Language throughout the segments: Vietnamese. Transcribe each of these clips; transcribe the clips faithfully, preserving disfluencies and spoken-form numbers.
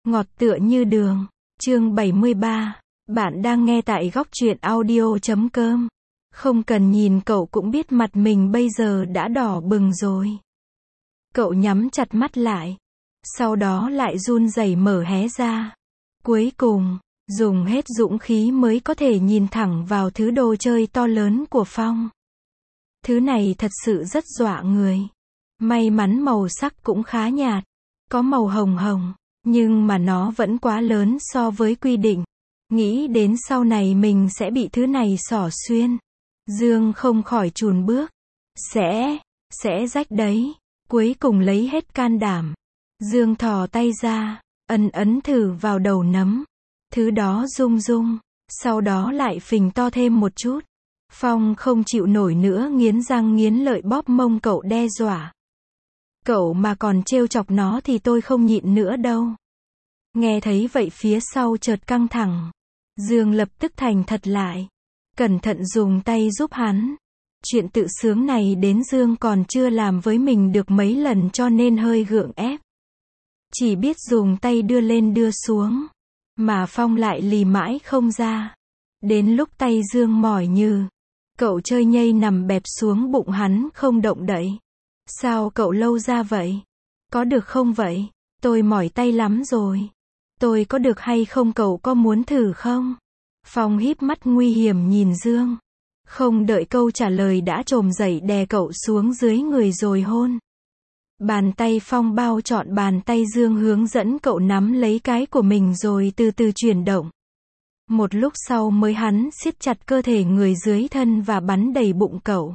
Ngọt tựa như đường. Chương bảy mươi ba. Bạn đang nghe tại góc truyện audio chấm com. Không cần nhìn cậu cũng biết mặt mình bây giờ đã đỏ bừng rồi. Cậu nhắm chặt mắt lại. Sau đó lại run rẩy mở hé ra. Cuối cùng, dùng hết dũng khí mới có thể nhìn thẳng vào thứ đồ chơi to lớn của Phong. Thứ này thật sự rất dọa người. May mắn màu sắc cũng khá nhạt. Có màu hồng hồng. Nhưng mà nó vẫn quá lớn so với quy định. Nghĩ đến sau này mình sẽ bị thứ này xỏ xuyên. Dương không khỏi chùn bước. Sẽ, sẽ rách đấy. Cuối cùng lấy hết can đảm. Dương thò tay ra, ấn ấn thử vào đầu nấm. Thứ đó rung rung, sau đó lại phình to thêm một chút. Phong không chịu nổi nữa nghiến răng nghiến lợi bóp mông cậu đe dọa. Cậu mà còn trêu chọc nó thì tôi không nhịn nữa đâu. Nghe thấy vậy phía sau chợt căng thẳng. Dương lập tức thành thật lại. Cẩn thận dùng tay giúp hắn. Chuyện tự sướng này đến Dương còn chưa làm với mình được mấy lần cho nên hơi gượng ép. Chỉ biết dùng tay đưa lên đưa xuống. Mà Phong lại lì mãi không ra. Đến lúc tay Dương mỏi như. Cậu chơi nhây nằm bẹp xuống bụng hắn không động đậy. Sao cậu lâu ra vậy? Có được không vậy? Tôi mỏi tay lắm rồi. Tôi có được hay không, cậu có muốn thử không? Phong híp mắt nguy hiểm nhìn Dương. Không đợi câu trả lời đã trồm dậy đè cậu xuống dưới người rồi hôn. Bàn tay Phong bao trọn bàn tay Dương hướng dẫn cậu nắm lấy cái của mình rồi từ từ chuyển động. Một lúc sau mới hắn siết chặt cơ thể người dưới thân và bắn đầy bụng cậu.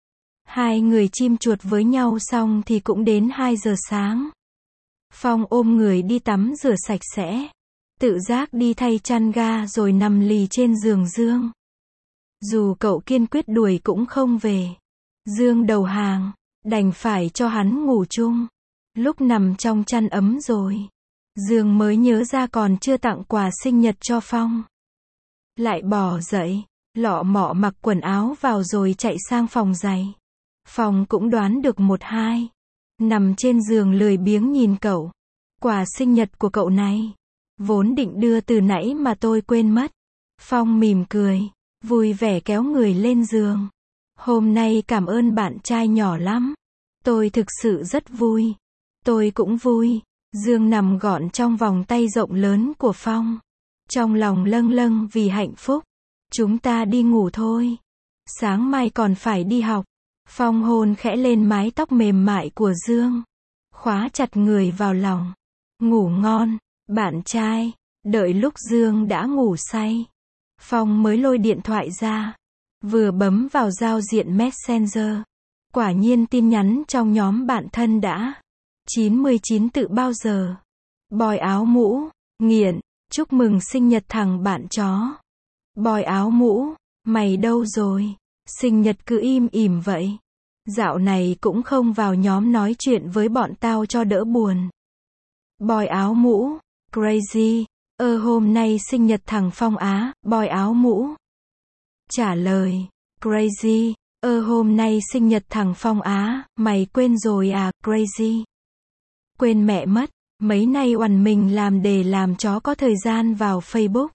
Hai người chim chuột với nhau xong thì cũng đến hai giờ sáng. Phong ôm người đi tắm rửa sạch sẽ. Tự giác đi thay chăn ga rồi nằm lì trên giường Dương. Dù cậu kiên quyết đuổi cũng không về. Dương đầu hàng, đành phải cho hắn ngủ chung. Lúc nằm trong chăn ấm rồi, Dương mới nhớ ra còn chưa tặng quà sinh nhật cho Phong. Lại bỏ dậy, lọ mọ mặc quần áo vào rồi chạy sang phòng giày. Phong cũng đoán được một hai. Nằm trên giường lười biếng nhìn cậu. Quà sinh nhật của cậu này, vốn định đưa từ nãy mà tôi quên mất. Phong mỉm cười, vui vẻ kéo người lên giường. Hôm nay cảm ơn bạn trai nhỏ lắm. Tôi thực sự rất vui. Tôi cũng vui. Dương nằm gọn trong vòng tay rộng lớn của Phong. Trong lòng lâng lâng vì hạnh phúc. Chúng ta đi ngủ thôi. Sáng mai còn phải đi học. Phong hôn khẽ lên mái tóc mềm mại của Dương. Khóa chặt người vào lòng. Ngủ ngon, bạn trai. Đợi lúc Dương đã ngủ say, Phong mới lôi điện thoại ra. Vừa bấm vào giao diện Messenger. Quả nhiên tin nhắn trong nhóm bạn thân đã. chín mươi chín tự bao giờ. Boy áo mũ. Nghiện. Chúc mừng sinh nhật thằng bạn chó. Boy áo mũ. Mày đâu rồi? Sinh nhật cứ im ỉm vậy. Dạo này cũng không vào nhóm nói chuyện với bọn tao cho đỡ buồn. Boy áo mũ. Crazy. Ơ hôm nay sinh nhật thằng Phong á. Boy áo mũ. Trả lời. Crazy. Ơ hôm nay sinh nhật thằng Phong á. Mày quên rồi à? Crazy. Quên mẹ mất. Mấy nay oằn mình làm đề làm chó có thời gian vào Facebook.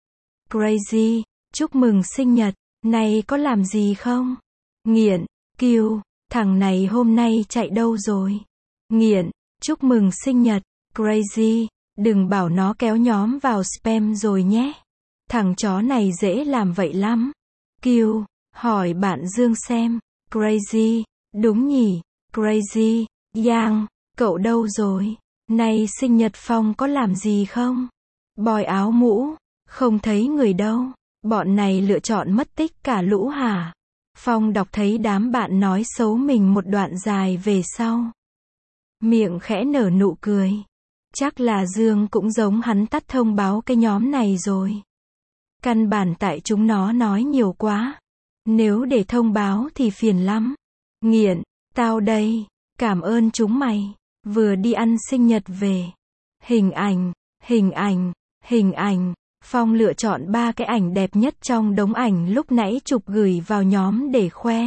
Crazy. Chúc mừng sinh nhật. Này có làm gì không? Nghiện. Kill. Thằng này hôm nay chạy đâu rồi? Nghiện. Chúc mừng sinh nhật. Crazy. Đừng bảo nó kéo nhóm vào spam rồi nhé. Thằng chó này dễ làm vậy lắm. Kill. Hỏi bạn Dương xem. Crazy. Đúng nhỉ? Crazy. Yang. Cậu đâu rồi? Nay sinh nhật Phong có làm gì không? Boy áo mũ. Không thấy người đâu. Bọn này lựa chọn mất tích cả lũ hả? Phong đọc thấy đám bạn nói xấu mình một đoạn dài về sau. Miệng khẽ nở nụ cười. Chắc là Dương cũng giống hắn tắt thông báo cái nhóm này rồi. Căn bản tại chúng nó nói nhiều quá. Nếu để thông báo thì phiền lắm. Nghiện. Tao đây. Cảm ơn chúng mày. Vừa đi ăn sinh nhật về. Hình ảnh. Hình ảnh. Hình ảnh. Phong lựa chọn ba cái ảnh đẹp nhất trong đống ảnh lúc nãy chụp gửi vào nhóm để khoe.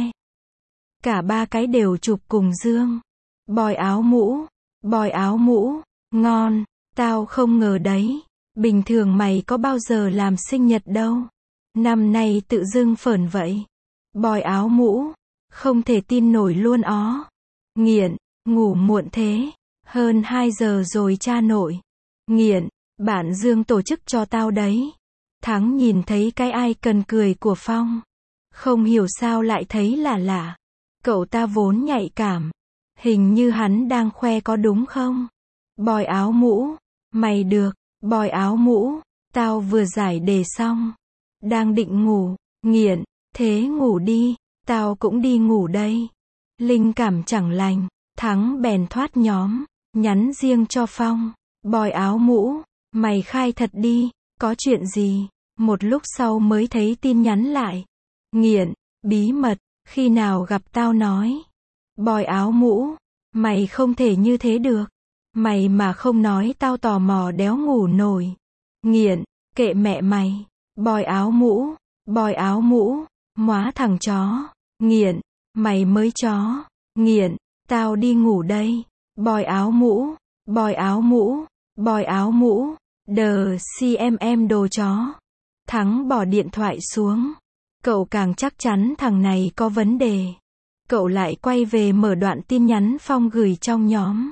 Cả ba cái đều chụp cùng Dương. Boy áo mũ. Boy áo mũ. Ngon. Tao không ngờ đấy. Bình thường mày có bao giờ làm sinh nhật đâu. Năm nay tự dưng phởn vậy. Bòi áo mũ. Không thể tin nổi luôn ó. Nghiện, ngủ muộn thế. Hơn hai giờ rồi cha nội. Nghiện, bạn Dương tổ chức cho tao đấy. Thắng nhìn thấy cái ai cần cười của Phong. Không hiểu sao lại thấy lạ lạ. Cậu ta vốn nhạy cảm. Hình như hắn đang khoe có đúng không? Bòi áo mũ. Mày được. Bòi áo mũ. Tao vừa giải đề xong. Đang định ngủ. Nghiện. Thế ngủ đi. Tao cũng đi ngủ đây. Linh cảm chẳng lành. Thắng bèn thoát nhóm. Nhắn riêng cho Phong. Bòi áo mũ. Mày khai thật đi. Có chuyện gì? Một lúc sau mới thấy tin nhắn lại. Nghiện. Bí mật. Khi nào gặp tao nói. Bòi áo mũ. Mày không thể như thế được. Mày mà không nói tao tò mò đéo ngủ nổi. Nghiện. Kệ mẹ mày. Bòi áo mũ. Bòi áo mũ. Móa thằng chó. Nghiện. Mày mới chó. Nghiện. Tao đi ngủ đây. Bòi áo mũ. Bòi áo mũ. Bòi áo mũ. Đờ xê em em đồ chó. Thắng bỏ điện thoại xuống. Cậu càng chắc chắn thằng này có vấn đề. Cậu lại quay về mở đoạn tin nhắn Phong gửi trong nhóm.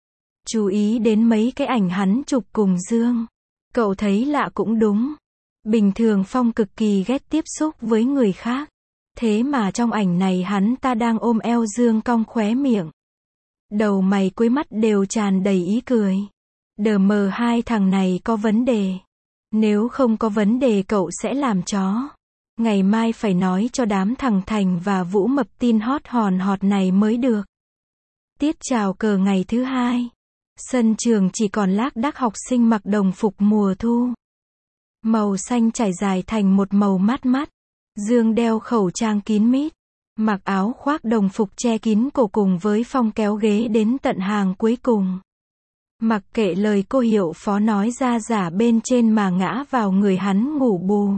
Chú ý đến mấy cái ảnh hắn chụp cùng Dương. Cậu thấy lạ cũng đúng. Bình thường Phong cực kỳ ghét tiếp xúc với người khác. Thế mà trong ảnh này hắn ta đang ôm eo Dương cong khóe miệng. Đầu mày cuối mắt đều tràn đầy ý cười. Đờ mờ hai thằng này có vấn đề. Nếu không có vấn đề cậu sẽ làm chó. Ngày mai phải nói cho đám thằng Thành và Vũ Mập tin hot hòn hot này mới được. Tiết chào cờ ngày thứ hai. Sân trường chỉ còn lác đác học sinh mặc đồng phục mùa thu. Màu xanh trải dài thành một màu mát mắt. Dương đeo khẩu trang kín mít. Mặc áo khoác đồng phục che kín cổ cùng với Phong kéo ghế đến tận hàng cuối cùng. Mặc kệ lời cô hiệu phó nói ra giả bên trên mà ngã vào người hắn ngủ bù.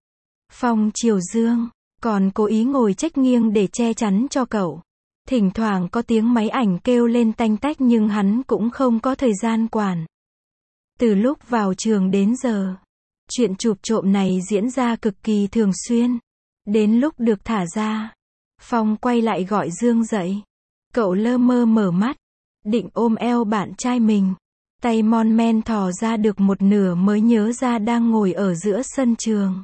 Phong chiều Dương, còn cố ý ngồi chếch nghiêng để che chắn cho cậu. Thỉnh thoảng có tiếng máy ảnh kêu lên tanh tách nhưng hắn cũng không có thời gian quản. Từ lúc vào trường đến giờ, chuyện chụp trộm này diễn ra cực kỳ thường xuyên. Đến lúc được thả ra, Phong quay lại gọi Dương dậy. Cậu lơ mơ mở mắt, định ôm eo bạn trai mình. Tay mon men thò ra được một nửa mới nhớ ra đang ngồi ở giữa sân trường.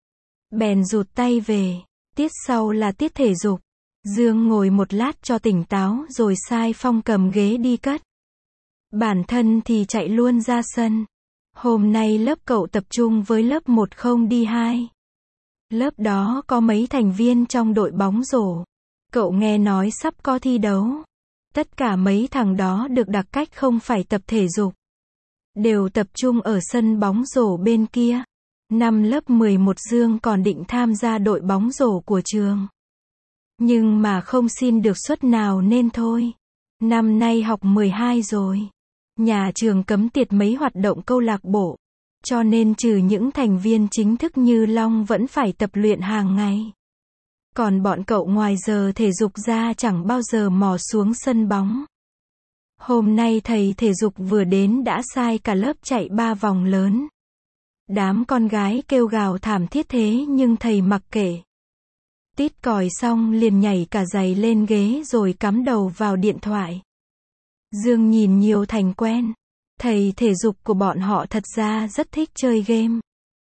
Bèn rụt tay về. Tiết sau là tiết thể dục. Dương ngồi một lát cho tỉnh táo rồi sai Phong cầm ghế đi cất. Bản thân thì chạy luôn ra sân. Hôm nay lớp cậu tập trung với lớp một không đi hai. Lớp đó có mấy thành viên trong đội bóng rổ. Cậu nghe nói sắp có thi đấu. Tất cả mấy thằng đó được đặc cách không phải tập thể dục. Đều tập trung ở sân bóng rổ bên kia. Năm lớp mười một Dương còn định tham gia đội bóng rổ của trường. Nhưng mà không xin được suất nào nên thôi. Năm nay học mười hai rồi. Nhà trường cấm tiệt mấy hoạt động câu lạc bộ. Cho nên trừ những thành viên chính thức như Long vẫn phải tập luyện hàng ngày. Còn bọn cậu ngoài giờ thể dục ra chẳng bao giờ mò xuống sân bóng. Hôm nay thầy thể dục vừa đến đã sai cả lớp chạy ba vòng lớn. Đám con gái kêu gào thảm thiết thế nhưng thầy mặc kệ. Tít còi xong liền nhảy cả giày lên ghế rồi cắm đầu vào điện thoại. Dương nhìn nhiều thành quen. Thầy thể dục của bọn họ thật ra rất thích chơi game.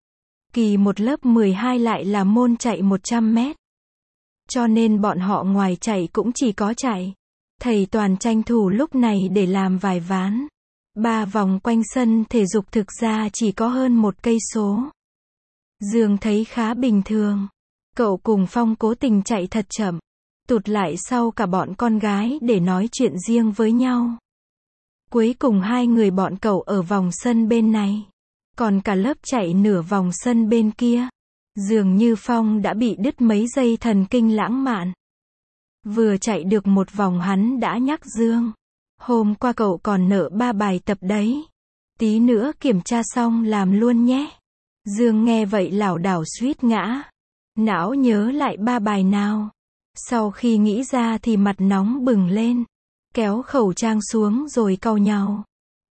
Kỳ một lớp mười hai lại là môn chạy một trăm mét. Cho nên bọn họ ngoài chạy cũng chỉ có chạy. Thầy toàn tranh thủ lúc này để làm vài ván. Ba vòng quanh sân thể dục thực ra chỉ có hơn một cây số. Dương thấy khá bình thường. Cậu cùng Phong cố tình chạy thật chậm. Tụt lại sau cả bọn con gái để nói chuyện riêng với nhau. Cuối cùng hai người bọn cậu ở vòng sân bên này. Còn cả lớp chạy nửa vòng sân bên kia. Dường như Phong đã bị đứt mấy dây thần kinh lãng mạn. Vừa chạy được một vòng hắn đã nhắc Dương. Hôm qua cậu còn nợ ba bài tập đấy. Tí nữa kiểm tra xong làm luôn nhé. Dương nghe vậy lảo đảo suýt ngã. Não nhớ lại ba bài nào. Sau khi nghĩ ra thì mặt nóng bừng lên. Kéo khẩu trang xuống rồi cau nhàu.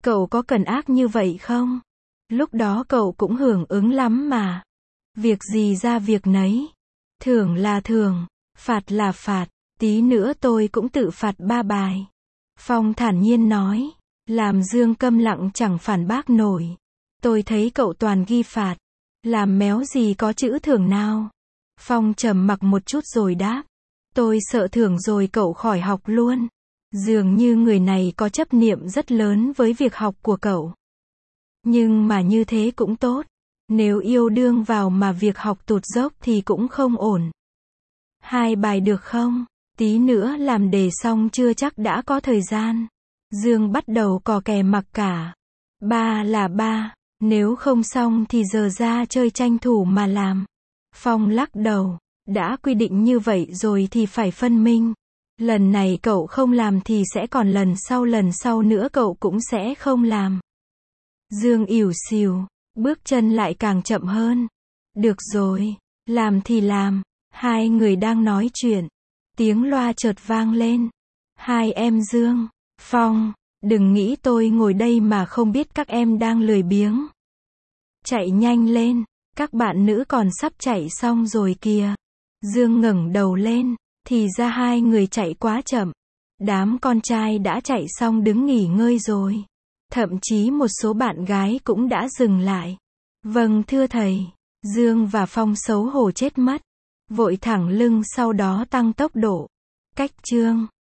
Cậu có cần ác như vậy không? Lúc đó cậu cũng hưởng ứng lắm mà. Việc gì ra việc nấy. Thưởng là thưởng, phạt là phạt, tí nữa tôi cũng tự phạt ba bài. Phong thản nhiên nói, làm Dương câm lặng chẳng phản bác nổi. Tôi thấy cậu toàn ghi phạt, làm méo gì có chữ thưởng nào. Phong trầm mặc một chút rồi đáp, tôi sợ thưởng rồi cậu khỏi học luôn. Dường như người này có chấp niệm rất lớn với việc học của cậu. Nhưng mà như thế cũng tốt. Nếu yêu đương vào mà việc học tụt dốc thì cũng không ổn. Hai bài được không? Tí nữa làm đề xong chưa chắc đã có thời gian. Dương bắt đầu cò kè mặc cả. Ba là ba, nếu không xong thì giờ ra chơi tranh thủ mà làm. Phong lắc đầu, đã quy định như vậy rồi thì phải phân minh. Lần này cậu không làm thì sẽ còn lần sau lần sau nữa cậu cũng sẽ không làm. Dương ỉu xìu, bước chân lại càng chậm hơn. Được rồi, làm thì làm. Hai người đang nói chuyện. Tiếng loa chợt vang lên. Hai em Dương, Phong, đừng nghĩ tôi ngồi đây mà không biết các em đang lười biếng. Chạy nhanh lên, các bạn nữ còn sắp chạy xong rồi kìa. Dương ngẩng đầu lên, thì ra hai người chạy quá chậm. Đám con trai đã chạy xong đứng nghỉ ngơi rồi. Thậm chí một số bạn gái cũng đã dừng lại. Vâng thưa thầy. Dương và Phong xấu hổ chết mất. Vội thẳng lưng sau đó tăng tốc độ. Cách chương